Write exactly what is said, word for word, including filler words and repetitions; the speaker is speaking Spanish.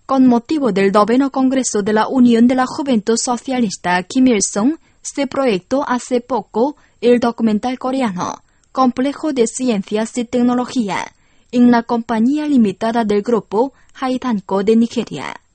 Con motivo del noveno Congreso de la Unión de la Juventud Socialista Kim Il-sung, se proyectó hace poco el documental coreano Complejo de Ciencias y Tecnología en la compañía limitada del grupo Haithanco de Nigeria.